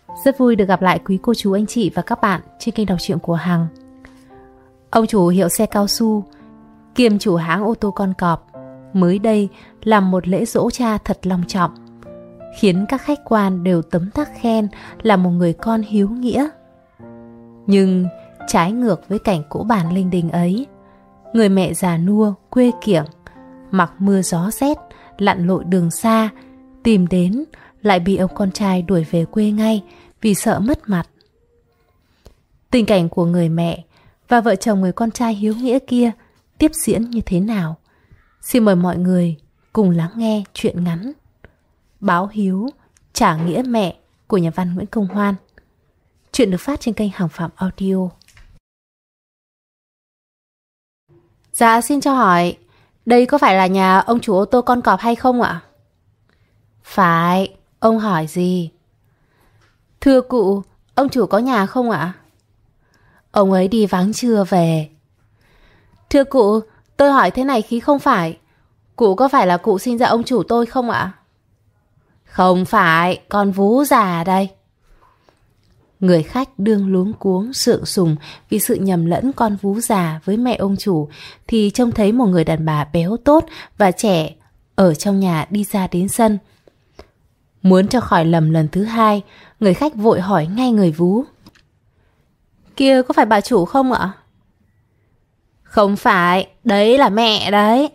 Rất vui được gặp lại quý cô chú anh chị và các bạn trên kênh đọc truyện của Hằng. Ông chủ hiệu xe cao su kiêm chủ hãng ô tô con cọp mới đây làm một lễ giỗ cha thật long trọng, khiến các khách quan đều tấm tắc khen là một người con hiếu nghĩa. Nhưng trái ngược với cảnh cỗ bản linh đình ấy, người mẹ già nua quê kiểng, mặc mưa gió rét, lặn lội đường xa, tìm đến lại bị ông con trai đuổi về quê ngay vì sợ mất mặt. Tình cảnh của người mẹ và vợ chồng người con trai hiếu nghĩa kia tiếp diễn như thế nào? Xin mời mọi người cùng lắng nghe truyện ngắn Báo Hiếu Trả Nghĩa Mẹ của nhà văn Nguyễn Công Hoan. Truyện được phát trên kênh Hằng Phạm Audio. Dạ, xin cho hỏi, đây có phải là nhà ông chủ ô tô con cọp hay không ạ? Phải, ông hỏi gì? Thưa cụ, ông chủ có nhà không ạ? Ông ấy đi vắng trưa về. Thưa cụ, tôi hỏi thế này khí không phải. Cụ có phải là cụ sinh ra ông chủ tôi không ạ? Không phải, con vú già đây. Người khách đương luống cuống sượng sùng vì sự nhầm lẫn con vú già với mẹ ông chủ thì trông thấy một người đàn bà béo tốt và trẻ ở trong nhà đi ra đến sân. Muốn cho khỏi lầm lần thứ hai, người khách vội hỏi ngay người vú. Kia có phải bà chủ không ạ? Không phải, đấy là mẹ đấy.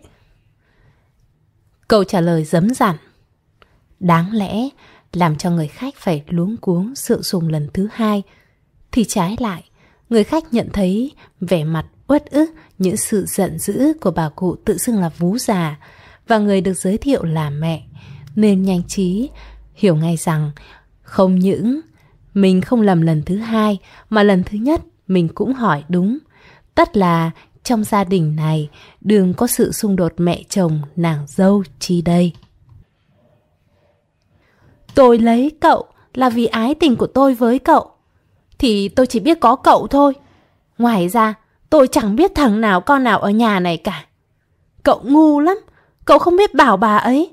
Câu trả lời rấm rẳn, đáng lẽ làm cho người khách phải luống cuống sượng sùng lần thứ hai, thì trái lại, người khách nhận thấy vẻ mặt uất ức những sự giận dữ của bà cụ tự xưng là vú già và người được giới thiệu là mẹ, nên nhanh trí hiểu ngay rằng không những mình không lầm lần thứ hai mà lần thứ nhất mình cũng hỏi đúng. Tất là trong gia đình này đừng có sự xung đột mẹ chồng nàng dâu chi đây. Tôi lấy cậu là vì ái tình của tôi với cậu, thì tôi chỉ biết có cậu thôi. Ngoài ra tôi chẳng biết thằng nào con nào ở nhà này cả. Cậu ngu lắm, cậu không biết bảo bà ấy.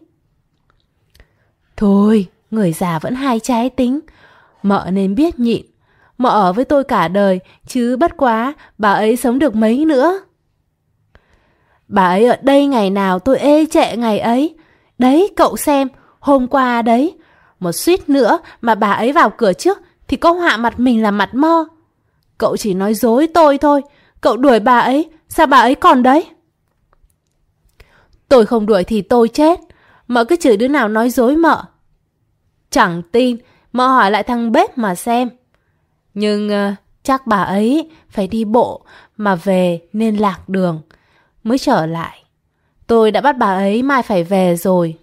Thôi, người già vẫn hai trái tính, mợ nên biết nhịn. Mợ ở với tôi cả đời, chứ bất quá bà ấy sống được mấy nữa. Bà ấy ở đây ngày nào tôi ê chệ ngày ấy. Đấy, cậu xem, hôm qua đấy, một suýt nữa mà bà ấy vào cửa trước thì có họa mặt mình là mặt mo. Cậu chỉ nói dối tôi thôi, cậu đuổi bà ấy, sao bà ấy còn đấy? Tôi không đuổi thì tôi chết, mợ cứ chửi đứa nào nói dối mợ. Chẳng tin, mợ hỏi lại thằng bếp mà xem. Nhưng chắc bà ấy phải đi bộ mà về nên lạc đường, mới trở lại. Tôi đã bắt bà ấy mai phải về rồi.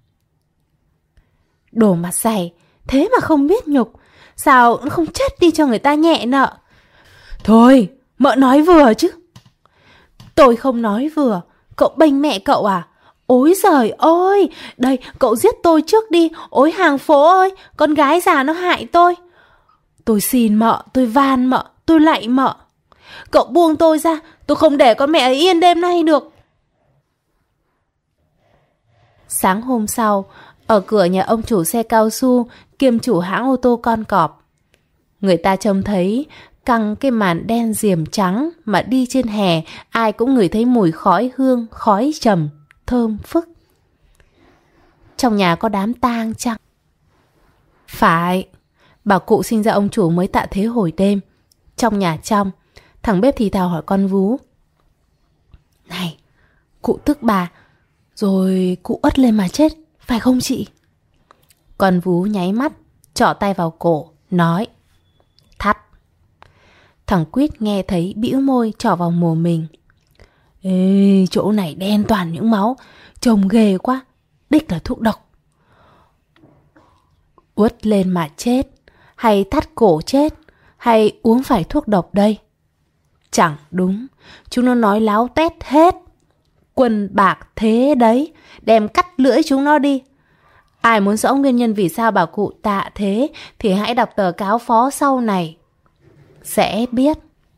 Đồ mặt dày, thế mà không biết nhục, sao không chết đi cho người ta nhẹ nợ. Thôi, mợ nói vừa chứ. Tôi không nói vừa, cậu bênh mẹ cậu à? Ôi giời ơi, đây cậu giết tôi trước đi, ôi hàng phố ơi, con gái già nó hại tôi. Tôi xin mợ, tôi van mợ, tôi lạy mợ. Cậu buông tôi ra, tôi không để con mẹ ấy yên đêm nay được. Sáng hôm sau, ở cửa nhà ông chủ xe cao su kiêm chủ hãng ô tô con cọp, người ta trông thấy căng cái màn đen diềm trắng mà đi trên hè, ai cũng ngửi thấy mùi khói hương, khói trầm, thơm phức. Trong nhà có đám tang chăng? Phải, bà cụ sinh ra ông chủ mới tạ thế hồi đêm. Trong nhà trong, thằng bếp thì thào hỏi con vú. Này, cụ tức bà, rồi cụ ất lên mà chết, phải không chị? Con vú nháy mắt, trỏ tay vào cổ, nói. Thắt. Thằng Quýt nghe thấy bĩu môi trỏ vào mồm mình. Ê, chỗ này đen toàn những máu, trông ghê quá, đích là thuốc độc. Uất lên mà chết, hay thắt cổ chết, hay uống phải thuốc độc đây? Chẳng đúng, chúng nó nói láo tét hết. Quân bạc thế đấy, đem cắt lưỡi chúng nó đi. Ai muốn rõ nguyên nhân vì sao bà cụ tạ thế thì hãy đọc tờ cáo phó sau này, sẽ biết.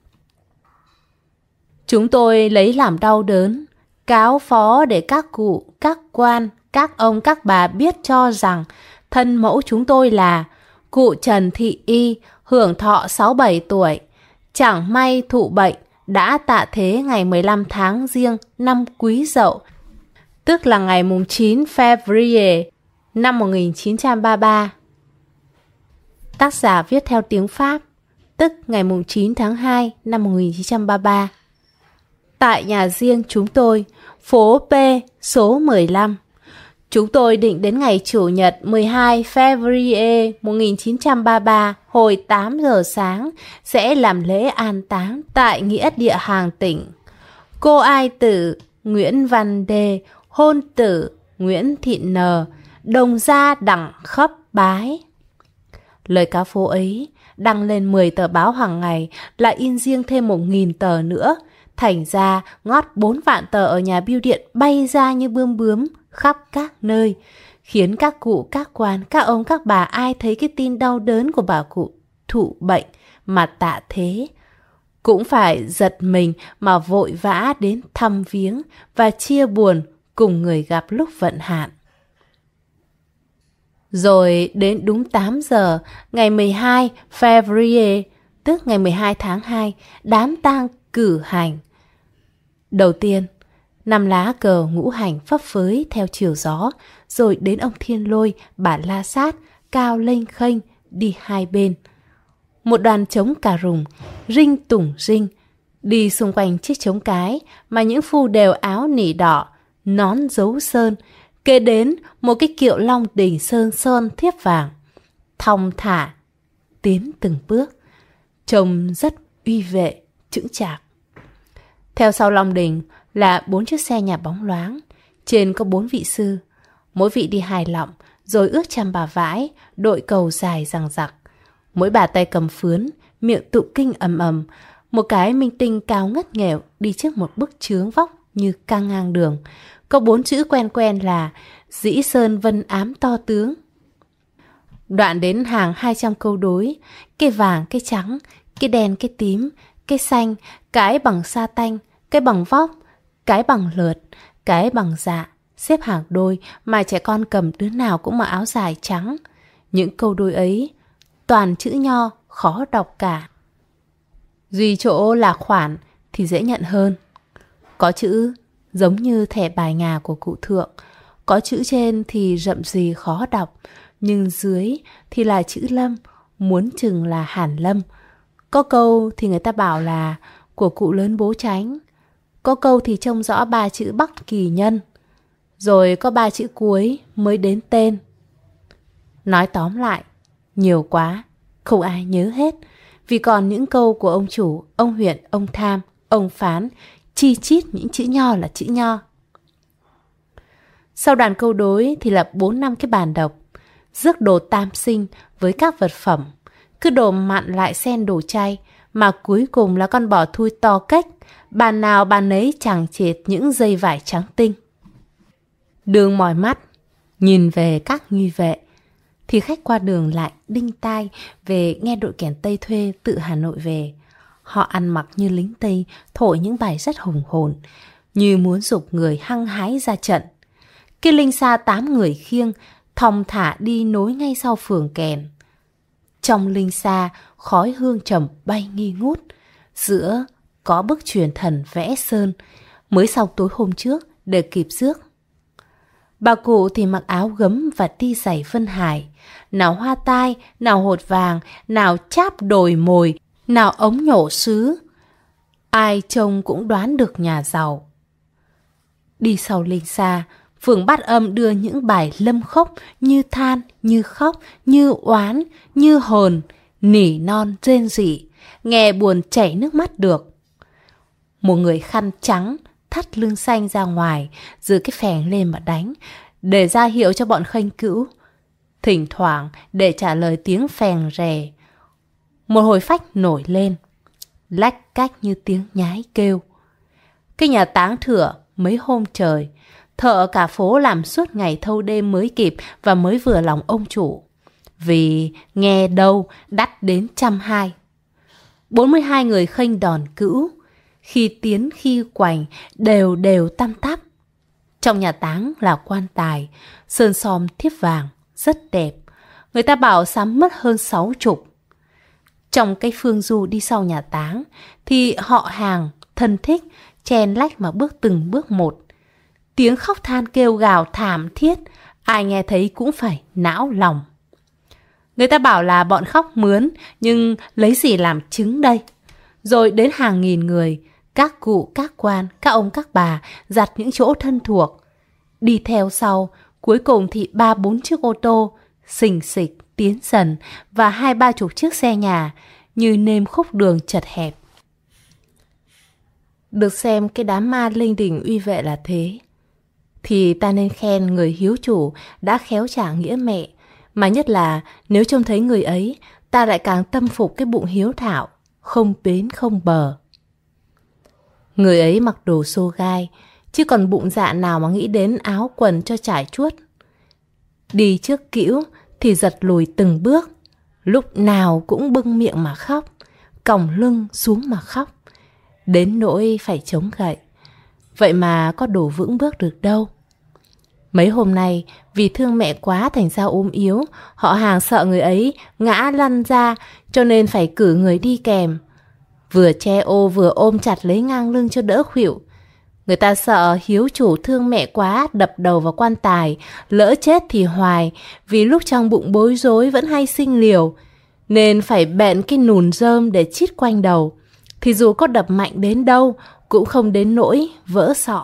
Chúng tôi lấy làm đau đớn, cáo phó để các cụ, các quan, các ông, các bà biết cho rằng thân mẫu chúng tôi là Cụ Trần Thị Y hưởng thọ 67 tuổi, chẳng may thụ bệnh, đã tạ thế ngày 15 tháng Giêng năm Quý Dậu, tức là ngày 9 February năm 1933. Tác giả viết theo tiếng Pháp, tức ngày 9 tháng 2 năm 1933. Tại nhà riêng chúng tôi, phố P, số 15. Chúng tôi định đến ngày Chủ nhật 12 February 1933 hồi 8 giờ sáng sẽ làm lễ an táng tại nghĩa địa Hàng Tỉnh. Cô ai tử Nguyễn Văn Đê, hôn tử Nguyễn Thị N, đồng gia đẳng khắp bái. Lời cáo phố ấy đăng lên 10 tờ báo hàng ngày, lại in riêng thêm 1.000 tờ nữa. Thành ra ngót 4 vạn tờ ở nhà bưu điện bay ra như bươm bướm khắp các nơi, khiến các cụ, các quan, các ông, các bà ai thấy cái tin đau đớn của bà cụ thụ bệnh mà tạ thế cũng phải giật mình mà vội vã đến thăm viếng và chia buồn cùng người gặp lúc vận hạn. Rồi đến đúng 8 giờ ngày 12 February, tức ngày 12 tháng 2, đám tang cử hành. Đầu tiên, 5 lá cờ ngũ hành phấp phới theo chiều gió, rồi đến ông Thiên Lôi, bà La Sát, cao lênh khênh đi hai bên. Một đoàn trống cà rùng, rinh tủng rinh, đi xung quanh chiếc trống cái mà những phu đều áo nỉ đỏ, nón dấu sơn, kế đến một cái kiệu long đỉnh sơn son thiếp vàng, thong thả tiến từng bước, trông rất uy vệ, chững chạc. Theo sau long đình là 4 chiếc xe nhà bóng loáng, trên có 4 vị sư, mỗi vị đi 2 lọng, rồi ước chăm bà vãi, đội cầu dài dằng dặc. Mỗi bà tay cầm phướn, miệng tụng kinh ầm ầm, một cái minh tinh cao ngất nghèo đi trước một bức chướng vóc như căng ngang đường. Có 4 chữ quen quen là Dĩ Sơn Vân Ám To Tướng. Đoạn đến hàng 200 câu đối, cái vàng, cái trắng, cái đen, cái tím, cái xanh, cái bằng sa tanh, cái bằng vóc, cái bằng lượt, cái bằng dạ, xếp hàng đôi mà trẻ con cầm đứa nào cũng mặc áo dài trắng. Những câu đối ấy toàn chữ nho, khó đọc cả. Duy chỗ là khoản thì dễ nhận hơn. Có chữ giống như thẻ bài nhà của cụ Thượng, có chữ trên thì rậm rì khó đọc, nhưng dưới thì là chữ Lâm, muốn chừng là Hàn Lâm. Có câu thì người ta bảo là của cụ lớn Bố Chánh, có câu thì trông rõ 3 chữ Bắc Kỳ Nhân, rồi có 3 chữ cuối mới đến tên. Nói tóm lại, nhiều quá, không ai nhớ hết, vì còn những câu của ông chủ, ông huyện, ông tham, ông phán, chi chít những chữ nho là chữ nho. Sau đoàn câu đối thì là 4-5 cái bàn độc, rước đồ tam sinh với các vật phẩm, cứ đồ mặn lại xen đồ chay, mà cuối cùng là con bò thui to cách, bàn nào bàn ấy chằng chịt những dây vải trắng tinh. Đường mỏi mắt, nhìn về các nghi vệ, thì khách qua đường lại đinh tai về nghe đội kèn Tây thuê tự Hà Nội về. Họ ăn mặc như lính Tây, thổi những bài rất hùng hồn, như muốn giục người hăng hái ra trận. Cái linh xa 8 người khiêng, thong thả đi nối ngay sau phường kèn. Trong linh xa, khói hương trầm bay nghi ngút, giữa có bức truyền thần vẽ sơn, mới sau tối hôm trước để kịp rước. Bà cụ thì mặc áo gấm và đi giày Vân Hải, nào hoa tai, nào hột vàng, nào cháp đồi mồi, nào ống nhổ sứ. Ai trông cũng đoán được nhà giàu. Đi sau linh xa, phường Bát Âm đưa những bài lâm khốc như than, như khóc, như oán, như hồn, nỉ non rên rỉ, nghe buồn chảy nước mắt được. Một người khăn trắng thắt lưng xanh ra ngoài, giơ cái phèn lên mà đánh, để ra hiệu cho bọn khênh cữu. Thỉnh thoảng để trả lời tiếng phèn rè, một hồi phách nổi lên, lách cách như tiếng nhái kêu. Cái nhà táng thửa mấy hôm trời, thợ cả phố làm suốt ngày thâu đêm mới kịp và mới vừa lòng ông chủ. Vì nghe đâu đắt đến 120. 42 người khênh đòn cữu, khi tiến khi quành đều đều tăm tắp. Trong nhà táng là quan tài, sơn xóm thiếp vàng, rất đẹp. Người ta bảo sắm mất hơn 60. Trong cái phương du đi sau nhà táng thì họ hàng, thân thích chen lách mà bước từng bước một. Tiếng khóc than kêu gào thảm thiết, ai nghe thấy cũng phải não lòng. Người ta bảo là bọn khóc mướn, nhưng lấy gì làm chứng đây? Rồi đến hàng nghìn người, các cụ, các quan, các ông, các bà giặt những chỗ thân thuộc. Đi theo sau, cuối cùng thì 3-4 chiếc ô tô, xình xịch, tiến dần và 20-30 chiếc xe nhà, như nêm khúc đường chật hẹp. Được xem cái đám ma linh đình uy vệ là thế, thì ta nên khen người hiếu chủ đã khéo trả nghĩa mẹ, mà nhất là nếu trông thấy người ấy, ta lại càng tâm phục cái bụng hiếu thảo, không bến không bờ. Người ấy mặc đồ xô gai, chứ còn bụng dạ nào mà nghĩ đến áo quần cho trải chuốt. Đi trước cĩu thì giật lùi từng bước, lúc nào cũng bưng miệng mà khóc, còng lưng xuống mà khóc, đến nỗi phải chống gậy. Vậy mà có đổ vững bước được đâu. Mấy hôm nay vì thương mẹ quá thành ra ốm yếu, họ hàng sợ người ấy ngã lăn ra, cho nên phải cử người đi kèm, vừa che ô vừa ôm chặt lấy ngang lưng cho đỡ khuỵu. Người ta sợ hiếu chủ thương mẹ quá đập đầu vào quan tài, lỡ chết thì hoài, vì lúc trong bụng bối rối vẫn hay sinh liều, nên phải bện cái nùn rơm để chít quanh đầu, thì dù có đập mạnh đến đâu cũng không đến nỗi vỡ sọ.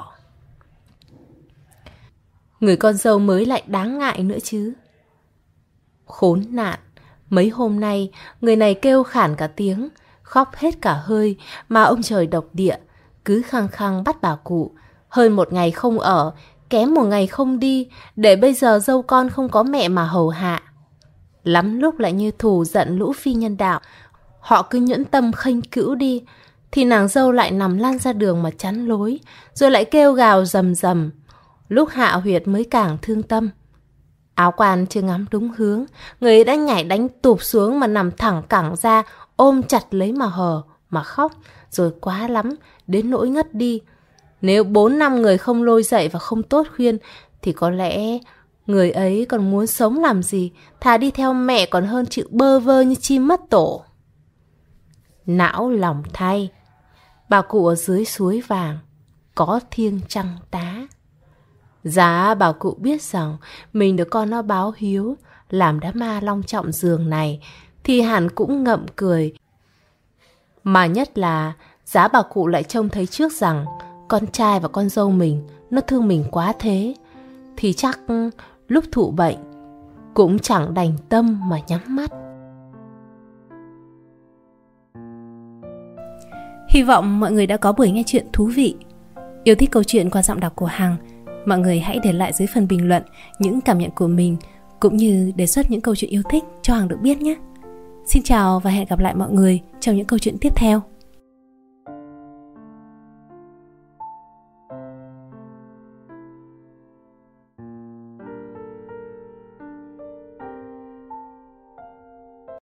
Người con dâu mới lại đáng ngại nữa chứ. Khốn nạn, mấy hôm nay người này kêu khản cả tiếng, khóc hết cả hơi, mà ông trời độc địa cứ khăng khăng bắt bà cụ hơn 1 ngày không ở, kém 1 ngày không đi, để bây giờ dâu con không có mẹ mà hầu hạ. Lắm lúc lại như thù giận lũ phi nhân đạo, họ cứ nhẫn tâm khênh cữu đi, thì nàng dâu lại nằm lăn ra đường mà chắn lối, rồi lại kêu gào rầm rầm. Lúc hạ huyệt mới càng thương tâm. Áo quan chưa ngắm đúng hướng, người ấy đã nhảy đánh tụp xuống mà nằm thẳng cẳng ra, ôm chặt lấy mà hờ, mà khóc, rồi quá lắm, đến nỗi ngất đi. Nếu 4-5 người không lôi dậy và không tốt khuyên, thì có lẽ người ấy còn muốn sống làm gì, thà đi theo mẹ còn hơn chịu bơ vơ như chim mất tổ. Não lòng thay, bà cụ ở dưới suối vàng, có thiêng trăng tá. Giá bà cụ biết rằng mình được con nó báo hiếu, làm đám ma long trọng giường này, thì hẳn cũng ngậm cười. Mà nhất là giá bà cụ lại trông thấy trước rằng con trai và con dâu mình nó thương mình quá thế, thì chắc lúc thụ bệnh cũng chẳng đành tâm mà nhắm mắt. Hy vọng mọi người đã có buổi nghe chuyện thú vị. Yêu thích câu chuyện qua giọng đọc của Hằng, mọi người hãy để lại dưới phần bình luận những cảm nhận của mình, cũng như đề xuất những câu chuyện yêu thích cho Hằng được biết nhé. Xin chào và hẹn gặp lại mọi người trong những câu chuyện tiếp theo.